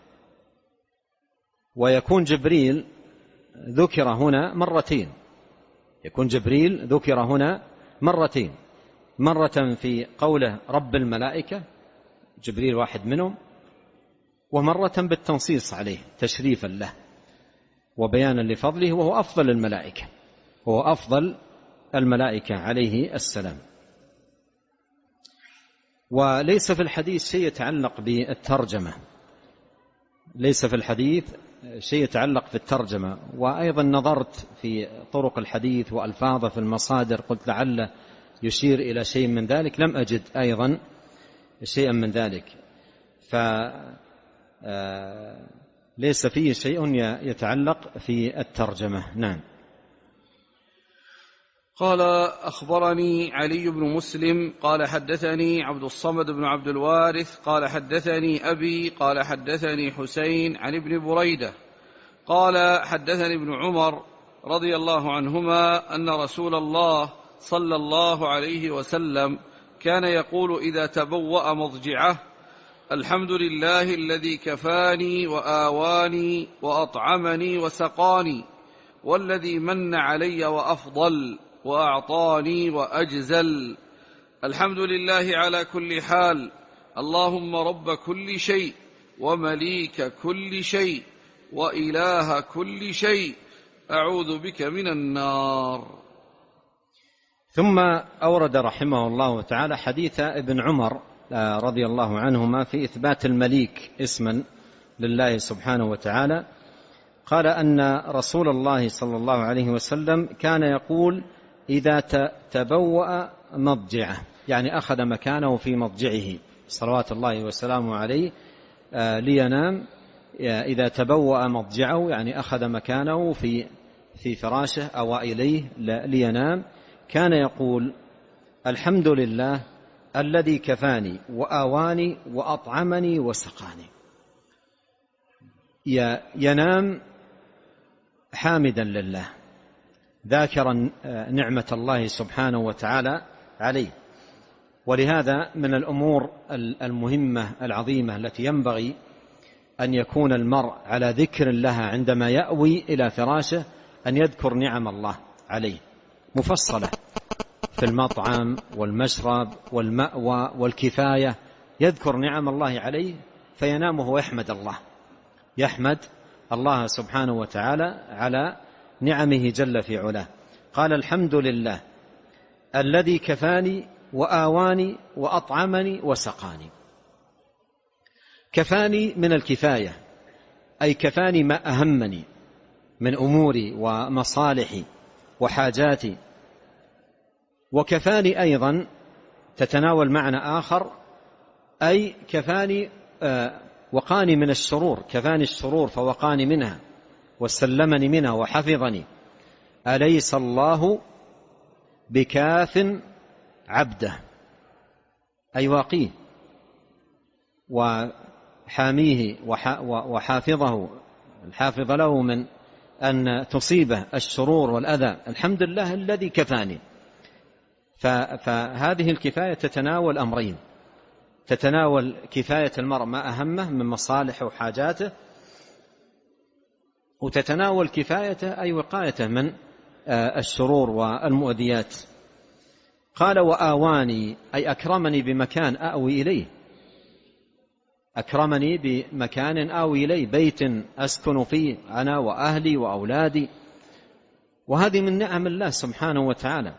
ويكون جبريل ذكر هنا مرتين، يكون جبريل ذكر هنا مرتين، مرة في قوله رب الملائكة، جبريل واحد منهم، ومرة بالتنصيص عليه تشريفا له وبيانا لفضله، وهو أفضل الملائكة، وهو أفضل الملائكة عليه السلام. وليس في الحديث شيء يتعلق بالترجمة، ليس في الحديث شيء يتعلق في الترجمة. وأيضا نظرت في طرق الحديث وألفاظه في المصادر، قلت لعله يشير إلى شيء من ذلك، لم أجد أيضا شيئا من ذلك، فليس فيه شيء يتعلق في الترجمة. نعم.
قال أخبرني علي بن مسلم قال حدثني عبد الصمد بن عبد الوارث قال حدثني أبي قال حدثني حسين عن ابن بريدة قال حدثني ابن عمر رضي الله عنهما أن رسول الله صلى الله عليه وسلم كان يقول إذا تبوأ مضجعه: الحمد لله الذي كفاني وآواني وأطعمني وسقاني، والذي من علي وأفضل وأعطاني وأجزل، الحمد لله على كل حال، اللهم رب كل شيء ومليك كل شيء وإله كل شيء، أعوذ بك من النار.
ثم أورد رحمه الله تعالى حديث ابن عمر رضي الله عنهما في إثبات المليك اسما لله سبحانه وتعالى. قال أن رسول الله صلى الله عليه وسلم كان يقول إذا تبوأ مضجعه، يعني أخذ مكانه في مضجعه صلوات الله وسلامه عليه لينام. إذا تبوأ مضجعه يعني أخذ مكانه في فراشه أو إليه لينام، كان يقول: الحمد لله الذي كفاني وآواني وأطعمني وسقاني. ينام حامدا لله، ذاكرا نعمة الله سبحانه وتعالى عليه. ولهذا من الأمور المهمة العظيمة التي ينبغي أن يكون المرء على ذكر لها عندما يأوي إلى فراشه أن يذكر نعم الله عليه مفصلة في المطعم والمشرب والمأوى والكفاية، يذكر نعم الله عليه فينام وهو يحمد الله سبحانه وتعالى على نعمه جل في علاه. قال: الحمد لله الذي كفاني وآواني وأطعمني وسقاني. كفاني من الكفاية، أي كفاني ما أهمني من أموري ومصالحي وحاجاتي. وكفاني أيضا تتناول معنى آخر، أي كفاني وقاني من الشرور، كفاني الشرور فوقاني منها وسلمني منها وحفظني. أليس الله بكاف عبده، أي واقيه وحاميه وحافظه، الحافظ له من أن تصيبه الشرور والأذى. الحمد لله الذي كفاني. فهذه الكفاية تتناول أمرين: تتناول كفاية المرء ما أهمه من مصالحه وحاجاته، وتتناول كفايته أي وقايته من الشرور والمؤذيات. قال: وآواني، أي أكرمني بمكان آوي إليه، أكرمني بمكان آوي إليه، بيت أسكن فيه أنا وأهلي وأولادي. وهذه من نعم الله سبحانه وتعالى،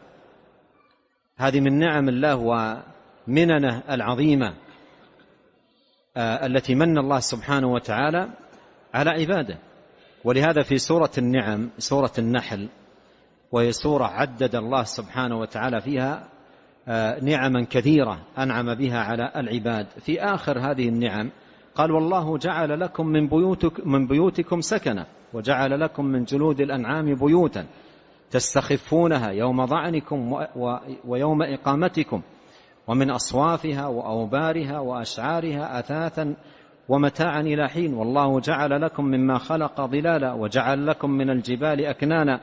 هذه من نعم الله ومننه العظيمة التي من الله سبحانه وتعالى على عباده. ولهذا في سورة النعم، سورة النحل، وهي سورة عدد الله سبحانه وتعالى فيها نعما كثيرة أنعم بها على العباد، في آخر هذه النعم قال: والله جعل لكم من بيوتكم سكنا وجعل لكم من جلود الأنعام بيوتا تستخفونها يوم ضعنكم ويوم إقامتكم ومن أصوافها وأوبارها وأشعارها أثاثا ومتاعا إلى حين، والله جعل لكم مما خلق ظلالا وجعل لكم من الجبال أكنانا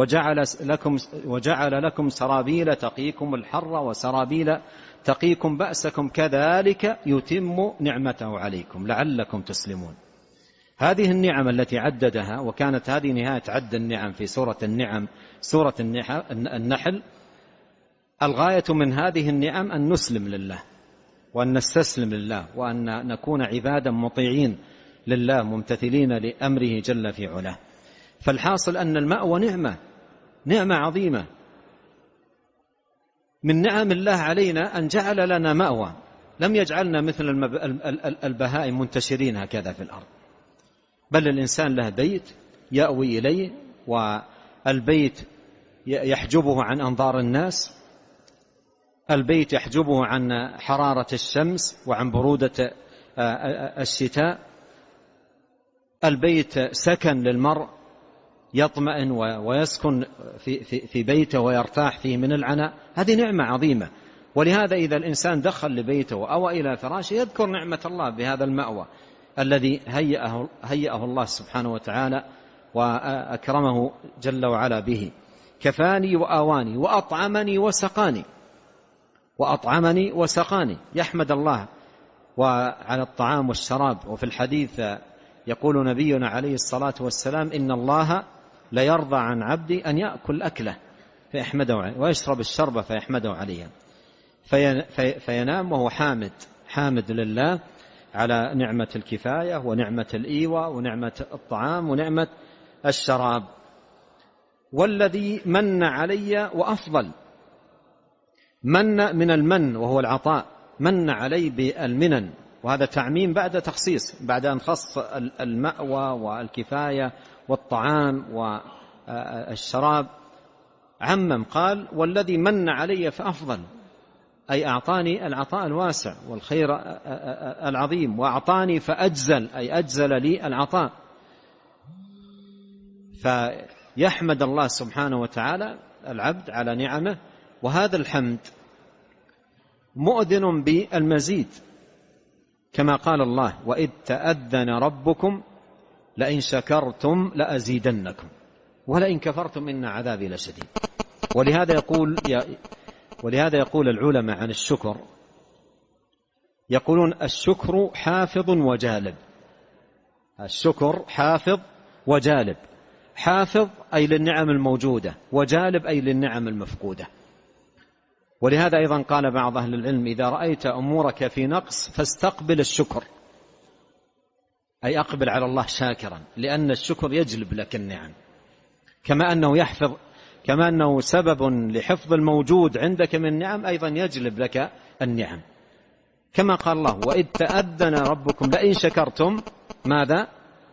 وجعل لكم سرابيل تقيكم الحر وسرابيل تقيكم بأسكم كذلك يتم نعمته عليكم لعلكم تسلمون. هذه النعم التي عددها، وكانت هذه نهاية عد النعم في سورة النعم، سورة النحل، الغاية من هذه النعم أن نسلم لله وأن نستسلم لله وأن نكون عبادا مطيعين لله ممتثلين لأمره جل في علاه. فالحاصل أن المأوى نعمة عظيمة من نعم الله علينا، أن جعل لنا مأوى، لم يجعلنا مثل البهائم منتشرين هكذا في الأرض، بل الإنسان له بيت يأوي إليه، والبيت يحجبه عن أنظار الناس، البيت يحجبه عن حرارة الشمس وعن برودة الشتاء، البيت سكن للمرء يطمئن ويسكن في بيته ويرتاح فيه من العناء. هذه نعمة عظيمة. ولهذا إذا الإنسان دخل لبيته وأوى إلى فراشه يذكر نعمة الله بهذا المأوى الذي هيأه الله سبحانه وتعالى وأكرمه جل وعلا به. كفاني وآواني وأطعمني وسقاني. يحمد الله وعلى الطعام والشراب. وفي الحديث يقول نبينا عليه الصلاة والسلام: إن الله لا يرضى عن عبدي أن يأكل أكله فيحمده عليه ويشرب الشربة فيحمده عليها، فينام وهو حامد لله على نعمة الكفاية ونعمة الإيواء ونعمة الطعام ونعمة الشراب. والذي من علي وأفضل، من المن وهو العطاء، من علي بالمنن، وهذا تعميم بعد تخصيص، بعد أن خص المأوى والكفاية والطعام والشراب عمم، قال: والذي من علي فأفضل، أي أعطاني العطاء الواسع والخير العظيم، وأعطاني فأجزل، أي أجزل لي العطاء. فيحمد الله سبحانه وتعالى العبد على نعمه، وهذا الحمد مؤذن بالمزيد، كما قال الله: وإذ تأذن ربكم لئن شكرتم لأزيدنكم ولئن كفرتم إن عذابي لشديد. ولهذا يقول العلماء عن الشكر، يقولون: الشكر حافظ وجالب. الشكر حافظ وجالب. حافظ أي للنعم الموجودة، وجالب أي للنعم المفقودة. ولهذا أيضا قال بعض أهل العلم: إذا رأيت أمورك في نقص فاستقبل الشكر، أي أقبل على الله شاكرا، لأن الشكر يجلب لك النعم، كما أنه سبب لحفظ الموجود عندك من النعم، أيضا يجلب لك النعم، كما قال الله: وإذ تأذن ربكم لئن شكرتم ماذا؟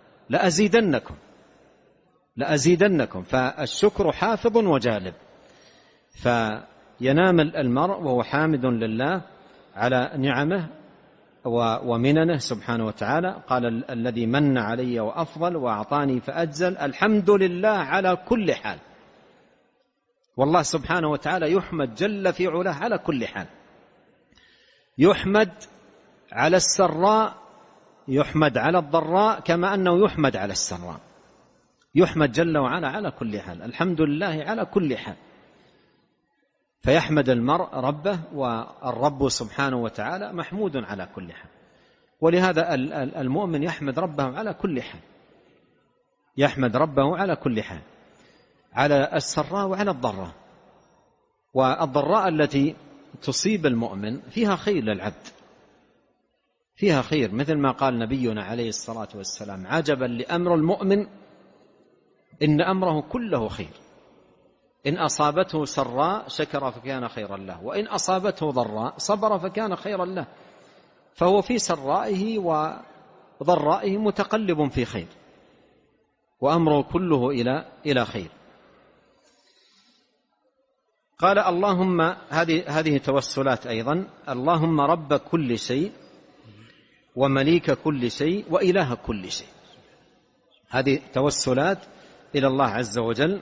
لأزيدنكم. فالشكر حافظ وجالب. فينام المرء وهو حامد لله على نعمه ومننه سبحانه وتعالى. قال: الذي من علي وأفضل وأعطاني فأجزل. الحمد لله على كل حال. والله سبحانه وتعالى يحمد جل في علاه على كل حال، يحمد على السراء، يحمد على الضراء، كما أنه يحمد على السراء. يحمد جل وعلا على كل حال. الحمد لله على كل حال. فيحمد المرء ربه، والرب سبحانه وتعالى محمود على كل حال. ولهذا المؤمن يحمد ربه على كل حال، يحمد ربه على كل حال، على السراء وعلى الضراء. والضراء التي تصيب المؤمن فيها خير للعبد، فيها خير، مثل ما قال نبينا عليه الصلاة والسلام: عجبا لأمر المؤمن إن أمره كله خير، إن أصابته سراء شكر فكان خيرا له، وإن أصابته ضراء صبر فكان خيرا له. فهو في سرائه وضرائه متقلب في خير، وأمره كله إلى خير. قال اللهم، هذه توسلات أيضا، اللهم رب كل شيء ومليك كل شيء وإله كل شيء. هذه توسلات إلى الله عز وجل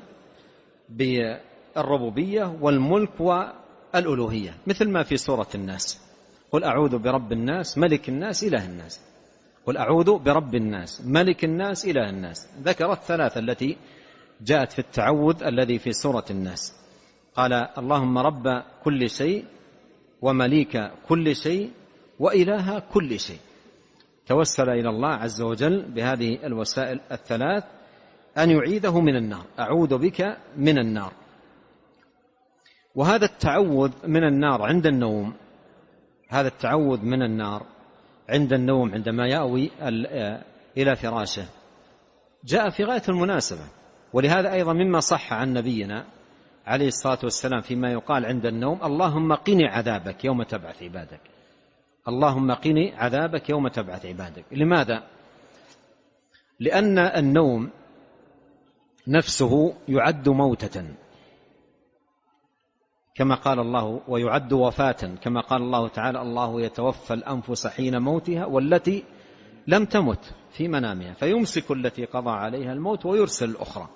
بالربوبية والملك والألوهية، مثل ما في سورة الناس: قل أعوذ برب الناس ملك الناس إله الناس. قل أعوذ برب الناس ملك الناس إله الناس. ذكرت ثلاثة التي جاءت في التعوذ الذي في سورة الناس. قال اللهم رب كل شيء ومليك كل شيء وإله كل شيء. توسل إلى الله عز وجل بهذه الوسائل الثلاث أن يعيذه من النار: أعوذ بك من النار. وهذا التعوذ من النار عند النوم، هذا التعوذ من النار عند النوم عندما يأوي إلى فراشه جاء في غاية المناسبة. ولهذا أيضا مما صح عن نبينا عليه الصلاة والسلام فيما يقال عند النوم: اللهم قني عذابك يوم تبعث عبادك. اللهم قني عذابك يوم تبعث عبادك. لماذا؟ لأن النوم نفسه يعد موتة كما قال الله، ويعد وفاة كما قال الله تعالى: الله يتوفى الأنفس حين موتها والتي لم تمت في منامها فيمسك التي قضى عليها الموت ويرسل الأخرى.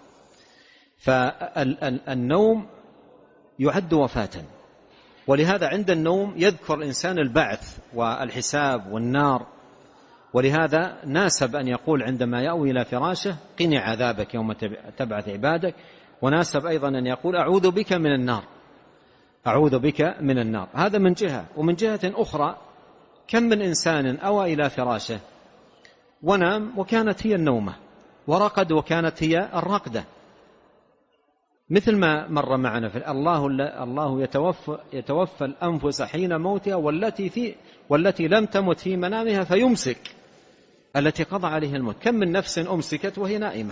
فالنوم يعد وفاة، ولهذا عند النوم يذكر الإنسان البعث والحساب والنار. ولهذا ناسب أن يقول عندما يأوي إلى فراشه: قني عذابك يوم تبعث عبادك. وناسب أيضا أن يقول: أعوذ بك من النار، أعوذ بك من النار. هذا من جهة. ومن جهة أخرى، كم من إنسان أوى إلى فراشه ونام وكانت هي النومة، ورقد وكانت هي الرقدة، مثل ما مر معنا في الله يتوفى الأنفس حين موتها والتي لم تمت في منامها فيمسك التي قضى عليها الموت. كم من نفس أمسكت وهي نائمة.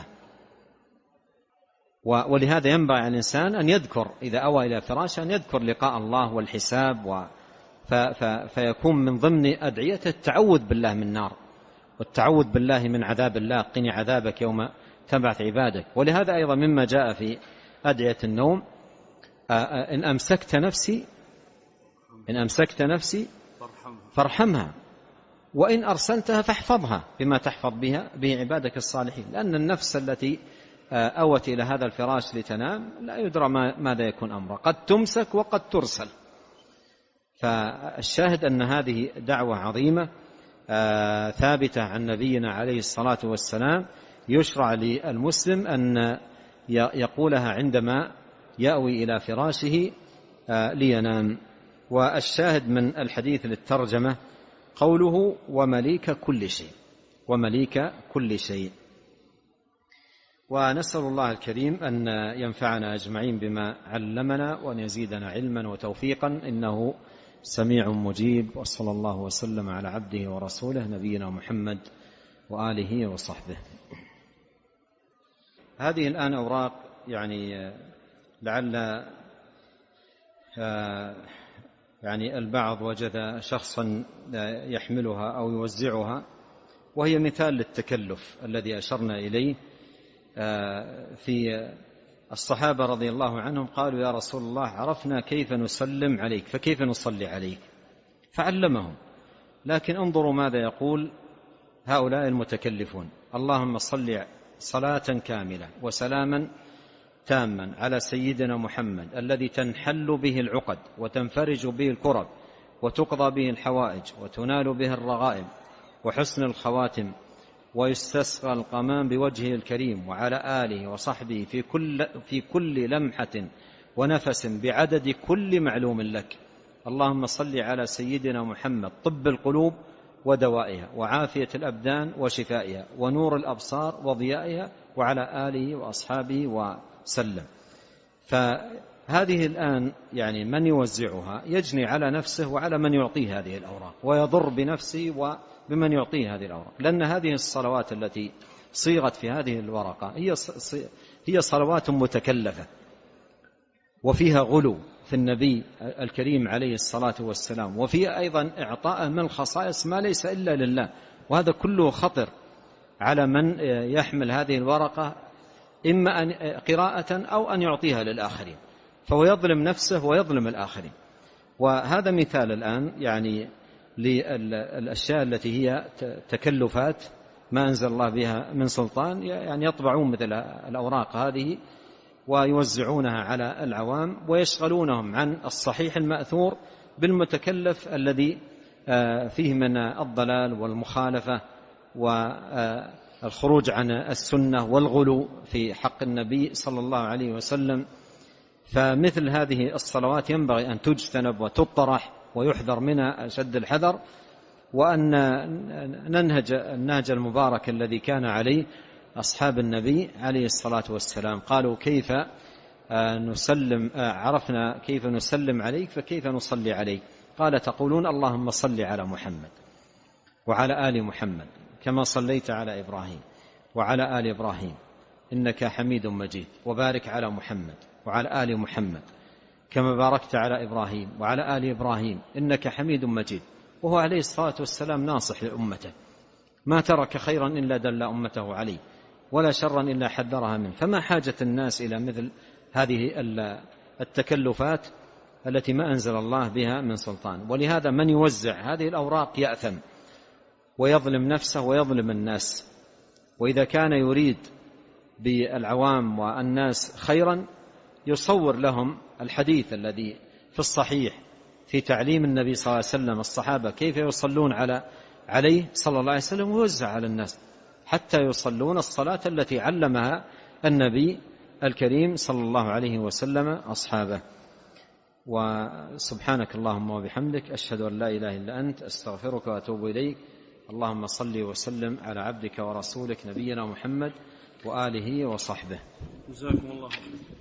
ولهذا ينبغي على الإنسان أن يذكر إذا أوى إلى فراشه أن يذكر لقاء الله والحساب، فيكون من ضمن أدعيته التعوذ بالله من النار والتعوذ بالله من عذاب الله: قني عذابك يوم تبعث عبادك. ولهذا أيضا مما جاء في أدعية النوم: إن أمسكت نفسي فارحمها، وإن أرسلتها فاحفظها بما تحفظ به عبادك الصالحين. لأن النفس التي أوت إلى هذا الفراش لتنام لا يدرى ماذا يكون أمره، قد تمسك وقد ترسل. فالشاهد أن هذه دعوة عظيمة ثابتة عن نبينا عليه الصلاة والسلام، يشرع للمسلم أن يقولها عندما يأوي إلى فراشه لينام. والشاهد من الحديث للترجمة قوله: ومليك كل شيء، ومليك كل شيء. ونسأل الله الكريم أن ينفعنا أجمعين بما علمنا وأن يزيدنا علما وتوفيقا، إنه سميع مجيب. وصلى الله وسلم على عبده ورسوله نبينا محمد وآله وصحبه. هذه الآن أوراق يعني لعل يعني البعض وجد شخصا يحملها أو يوزعها، وهي مثال للتكلف الذي أشرنا إليه. في الصحابة رضي الله عنهم قالوا: يا رسول الله، عرفنا كيف نسلم عليك فكيف نصلي عليك؟ فعلمهم. لكن انظروا ماذا يقول هؤلاء المتكلفون: اللهم صل صلاة كاملة وسلاما تاما على سيدنا محمد الذي تنحل به العقد وتنفرج به الكرب وتقضى به الحوائج وتنال به الرغائب وحسن الخواتم ويستسقى الغمام بوجهه الكريم، وعلى آله وصحبه في كل لمحة ونفس بعدد كل معلوم لك. اللهم صل على سيدنا محمد طب القلوب ودوائها وعافية الأبدان وشفائها ونور الأبصار وضيائها، وعلى آله وأصحابه وسلم. فهذه الآن يعني من يوزعها يجني على نفسه وعلى من يعطيه هذه الأوراق، ويضر بنفسه وبمن يعطيه هذه الأوراق، لأن هذه الصلوات التي صيغت في هذه الورقة هي صلوات متكلفة، وفيها غلو في النبي الكريم عليه الصلاة والسلام، وفيها أيضا إعطاء من الخصائص ما ليس إلا لله، وهذا كله خطر على من يحمل هذه الورقة، إما أن قراءة أو أن يعطيها للآخرين، فهو يظلم نفسه ويظلم الآخرين. وهذا مثال الآن يعني للأشياء التي هي تكلفات ما أنزل الله بها من سلطان، يعني يطبعون مثل الأوراق هذه ويوزعونها على العوام ويشغلونهم عن الصحيح المأثور بالمتكلف الذي فيه من الضلال والمخالفة والخروج عن السنة والغلو في حق النبي صلى الله عليه وسلم. فمثل هذه الصلوات ينبغي أن تجتنب وتطرح ويحذر منها أشد الحذر، وأن ننهج النهج المبارك الذي كان عليه أصحاب النبي عليه الصلاة والسلام. قالوا كيف نسلم، عرفنا كيف نسلم عليك فكيف نصلي عليك؟ قال تقولون اللهم صل على محمد وعلى آل محمد كما صليت على إبراهيم وعلى آل إبراهيم إنك حميد مجيد، وبارك على محمد وعلى آل محمد كما باركت على إبراهيم وعلى آل إبراهيم إنك حميد مجيد. وهو عليه الصلاة والسلام ناصح لأمته، ما ترك خيرا إلا دل أمته عليه، ولا شرا إلا حذرها منه. فما حاجة الناس إلى مثل هذه التكلفات التي ما أنزل الله بها من سلطان؟ ولهذا من يوزع هذه الأوراق يأثم ويظلم نفسه ويظلم الناس. وإذا كان يريد بالعوام والناس خيرا يصور لهم الحديث الذي في الصحيح في تعليم النبي صلى الله عليه وسلم الصحابة كيف يصلون عليه صلى الله عليه وسلم، ويوزع على الناس حتى يصلون الصلاة التي علمها النبي الكريم صلى الله عليه وسلم أصحابه. وسبحانك اللهم وبحمدك، أشهد أن لا إله إلا أنت، أستغفرك وأتوب إليك. اللهم صل وسلم على عبدك ورسولك نبينا محمد وآله وصحبه.
جزاكم الله خيرا.